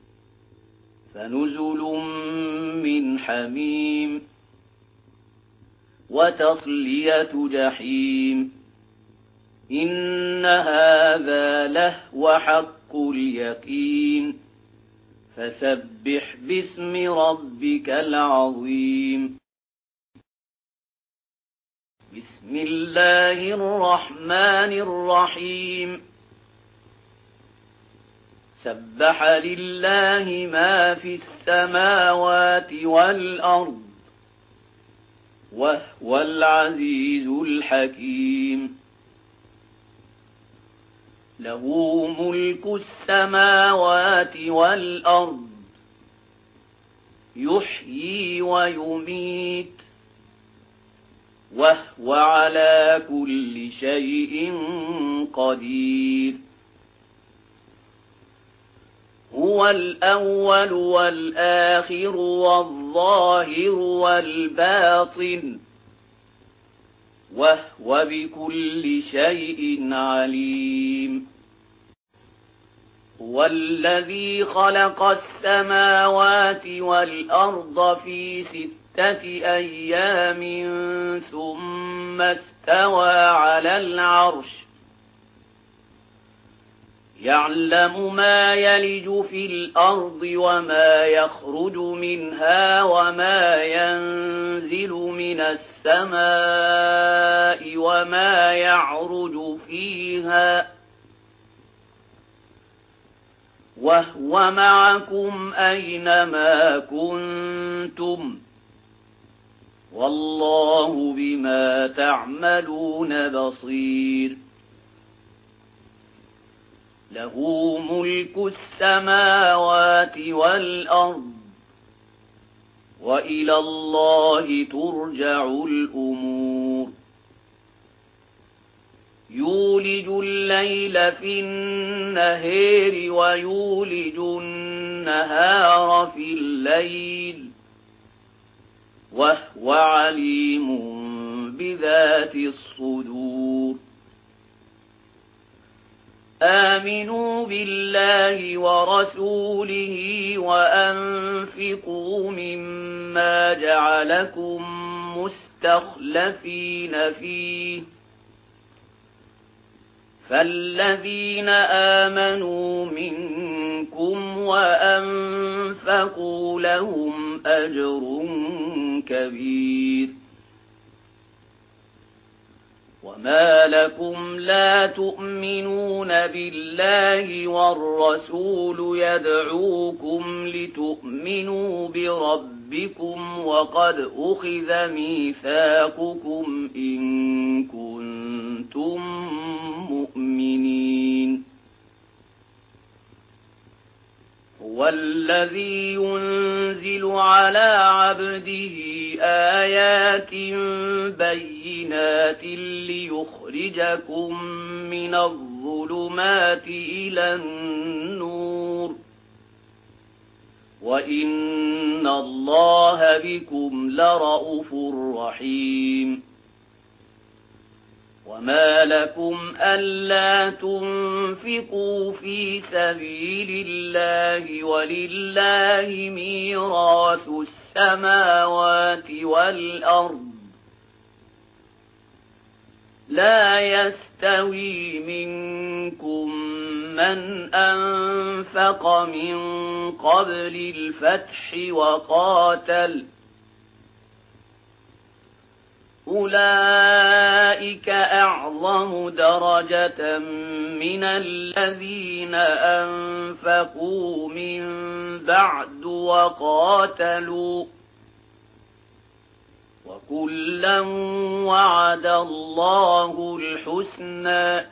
A: فنزل من حميم وتصلية جحيم إن هذا لهو حق اليقين فسبح باسم ربك العظيم بسم الله الرحمن الرحيم سبح لله ما في السماوات والأرض وهو العزيز الحكيم له ملك السماوات والأرض يحيي ويميت وهو على كل شيء قدير هو الأول والآخر والظاهر والباطن وهو بكل شيء عليم هو الذي خلق السماوات والأرض في ستة أيام ثم استوى على العرش يعلم ما يلج في الأرض وما يخرج منها وما ينزل من السماء وما يعرج فيها وهو معكم أينما كنتم والله بما تعملون بصير له ملك السماوات والأرض وإلى الله ترجع الأمور يولج الليل في النهار ويولج النهار في الليل وهو عليم بذات الصدور آمنوا بالله ورسوله وأنفقوا مما جعلكم مستخلفين فيه فالذين آمنوا منكم وأنفقوا لهم أجر كبير وما لكم لا تؤمنون بالله والرسول يدعوكم لتؤمنوا بربكم وقد أخذ ميثاقكم إن كنتم مؤمنين هو الذي ينزل على عبده آيات بينات ليخرجكم من الظلمات إلى النور وإن الله بكم لرءوف رحيم وما لكم ألا تنفقوا في سبيل الله ولله ميراث السماوات والأرض لا يستوي منكم من أنفق من قبل الفتح وقاتل أولئك أعظم درجة من الذين أنفقوا من بعد وقاتلوا وكلا وعد الله الحسنى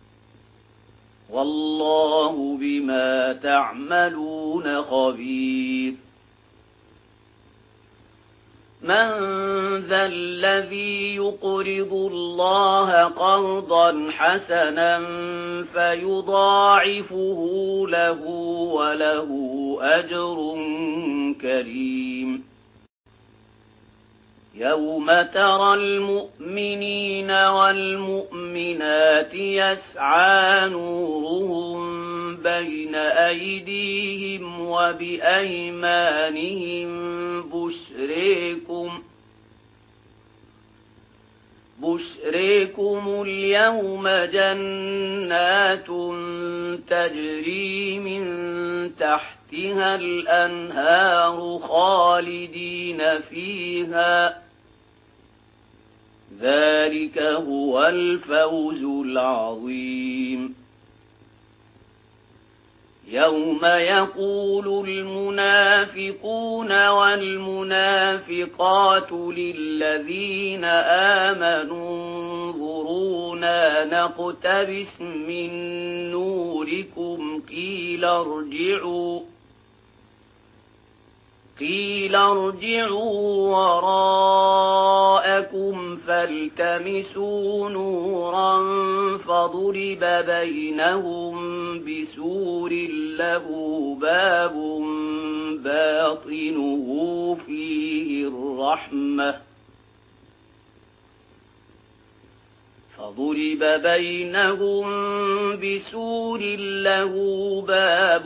A: والله بما تعملون خبير من ذا الذي يقرض الله قرضا حسنا فيضاعفه له وله أجر كريم يوم ترى المؤمنين والمؤمنات يسعى نورهم بين أيديهم وبأيمانهم بشريكم بشريكم اليوم جنات تجري من تحتها الأنهار خالدين فيها ذلك هو الفوز العظيم يوم يقول المنافقون والمنافقات للذين آمنوا انظرونا نقتبس من نوركم قيل ارجعوا قيل ارجعوا وراءكم فالتمسوا نورا فضرب بينهم بسور له باب باطنه فيه الرحمة فضرب بينهم بسور له باب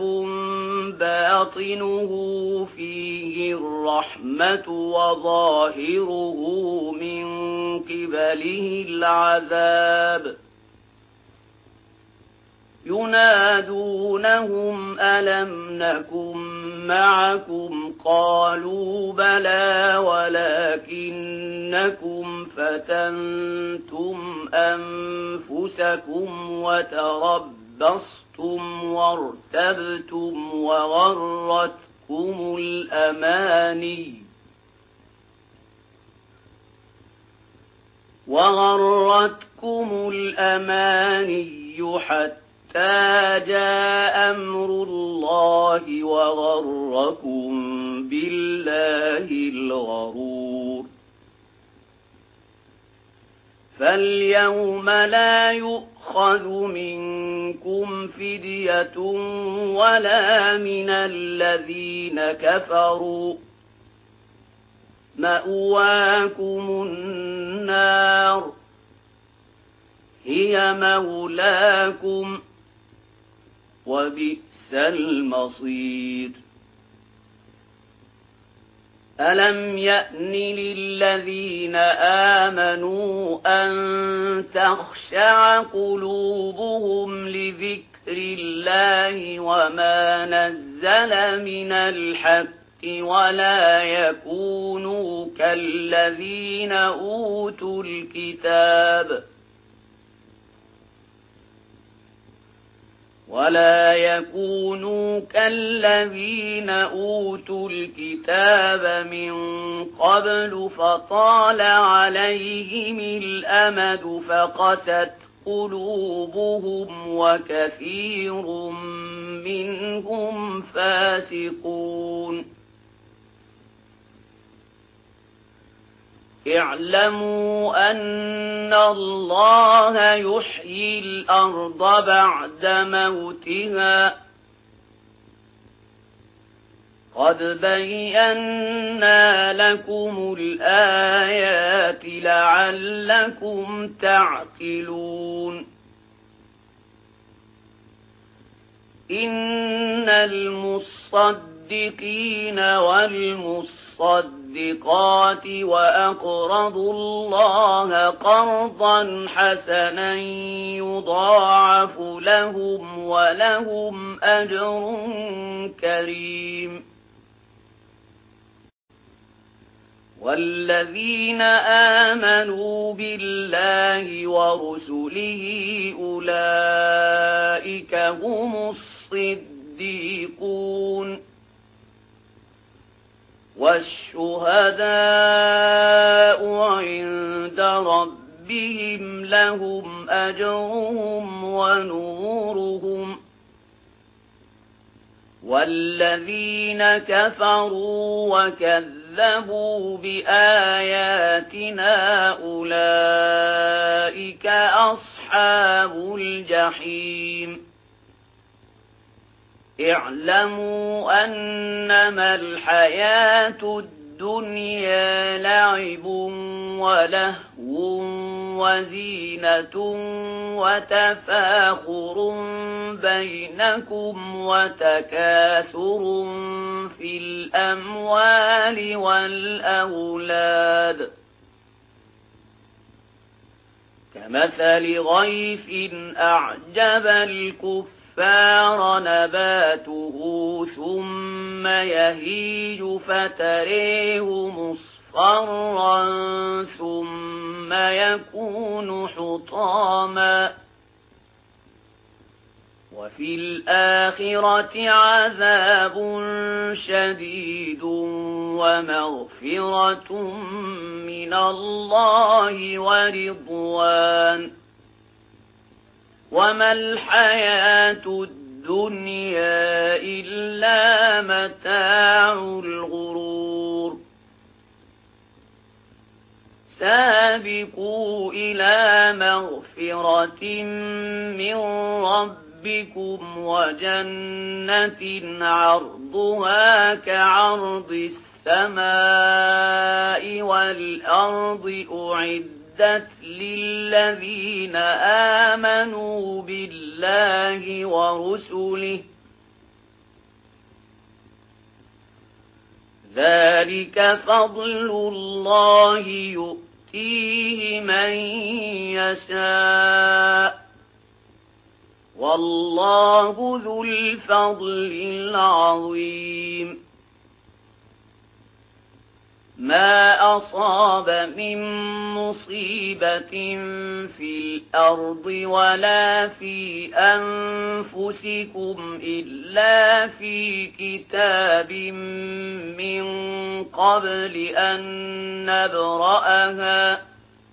A: باطنه فيه الرحمة وظاهره من قبله العذاب ينادونهم ألم نكن معكم قالوا بلى ولكنكم فتنتم أنفسكم وتربصتم وارتبتم وغرتكم الأماني وغرتكم الأماني حتى جاء أمر الله وغركم بالله الغرور فاليوم لا يؤخذ منكم فدية ولا من الذين كفروا مأواكم النار هي مولاكم وبئس المصير ألم يأن للذين آمنوا أن تخشع قلوبهم لذكر الله وما نزل من الحق ولا يكونوا كالذين أوتوا الكتاب ولا يكونوا كالذين أوتوا الكتاب من قبل فطال عليهم الأمد فقست قلوبهم وكثير منهم فاسقون اعلموا أن الله يحيي الأرض بعد موتها قد بينا لكم الآيات لعلكم تعقلون إن المصدقين والمصدقات وأقرضوا الله قرضا حسنا يضاعف لهم ولهم أجر كريم والذين آمنوا بالله ورسله أولئك هم الصديقون والشهداء عند ربهم لهم أجرهم ونورهم والذين كفروا وكذبوا بآياتنا أولئك أصحاب الجحيم اعلموا أنما الحياة الدنيا لعب ولهو وزينة وتفاخر بينكم وتكاثر في الأموال والأولاد كمثل غيث أعجب الكفار نباته ثم يهيج فتريه مصفرا ثم يكون حطاما وفي الآخرة عذاب شديد ومغفرة من الله ورضوان وما الحياة الدنيا إلا متاع الغرور سابقوا إلى مغفرة من ربكم وجنة عرضها كعرض السماء والأرض أعدت للذين آمنوا بالله ورسله ذلك فضل الله يؤتيه من يشاء والله ذو الفضل العظيم ما أصاب من مصيبة في الأرض ولا في أنفسكم إلا في كتاب من قبل أن نبرأها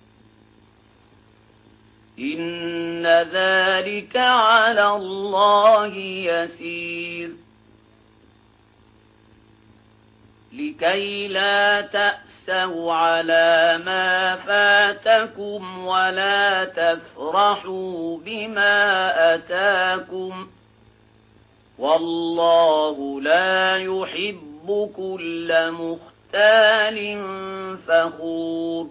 A: إن ذلك على الله يسير لكي لا تأسوا على ما فاتكم ولا تفرحوا بما أتاكم والله لا يحب كل مختال فخور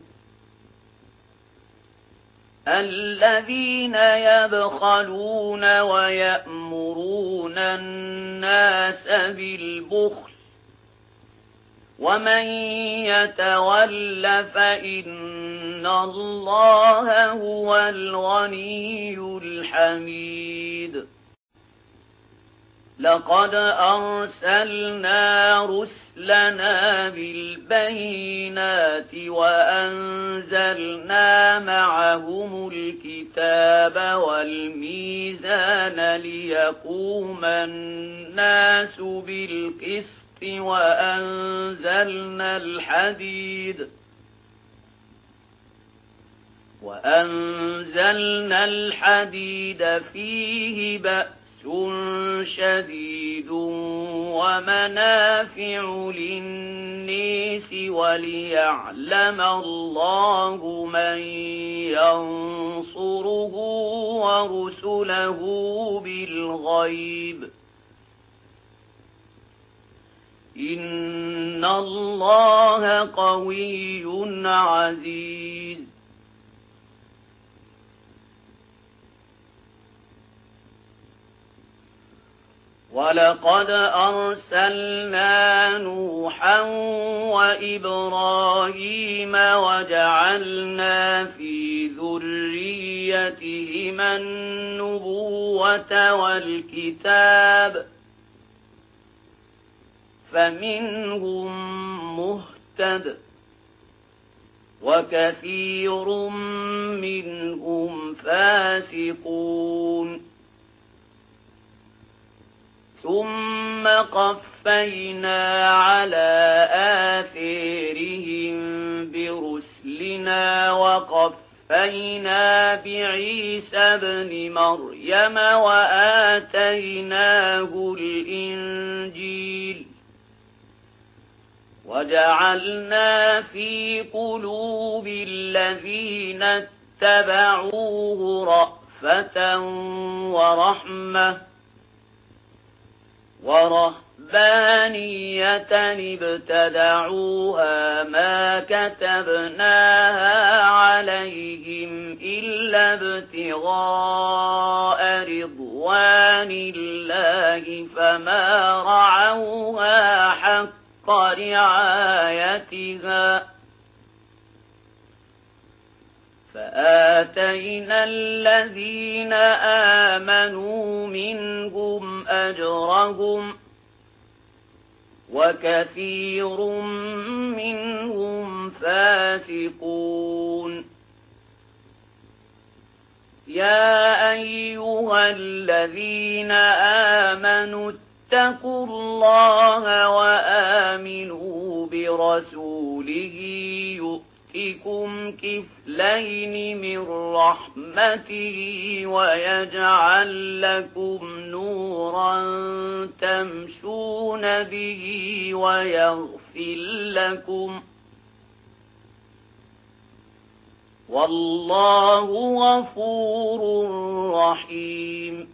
A: الذين يبخلون ويأمرون الناس بالبخل ومن يتول فإن الله هو الغني الحميد لقد أرسلنا رسلنا بالبينات وأنزلنا معهم الكتاب والميزان ليقوم الناس بالقسط وأنزلنا الحديد وأنزلنا الحديد فيه بأس شديد ومنافع للناس وليعلم الله من ينصره ورسله بالغيب إن الله قوي عزيز. ولقد أرسلنا نوحا وإبراهيم وجعلنا في ذريتهما النبوة والكتاب فمنهم مهتد وكثير منهم فاسقون. ثم قفينا على آثارهم برسلنا وقفينا بعيسى ابن مريم وآتيناه الإنجيل وجعلنا في قلوب الذين اتبعوه رأفة ورحمة ورهبانية ابتدعوها ما كتبناها عليهم إلا ابتغاء رضوان الله فما رعوها حق رعايتها فآتينا الذين آمنوا منهم أجرهم وكثير منهم فاسقون. يا أيها الذين آمنوا اتقوا الله وآمنوا برسوله يؤتكم كفلين من رحمته ويجعل لكم نورا تمشون به ويغفر لكم والله غفور رحيم.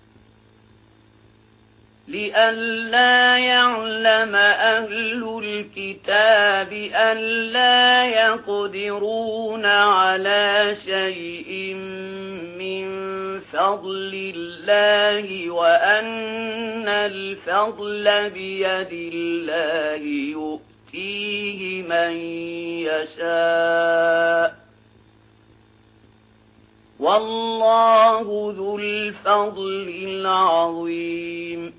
A: لئلا يعلم أهل الكتاب ألا يقدرون على شيء من فضل الله وأن الفضل بيد الله يؤتيه من يشاء والله ذو الفضل العظيم.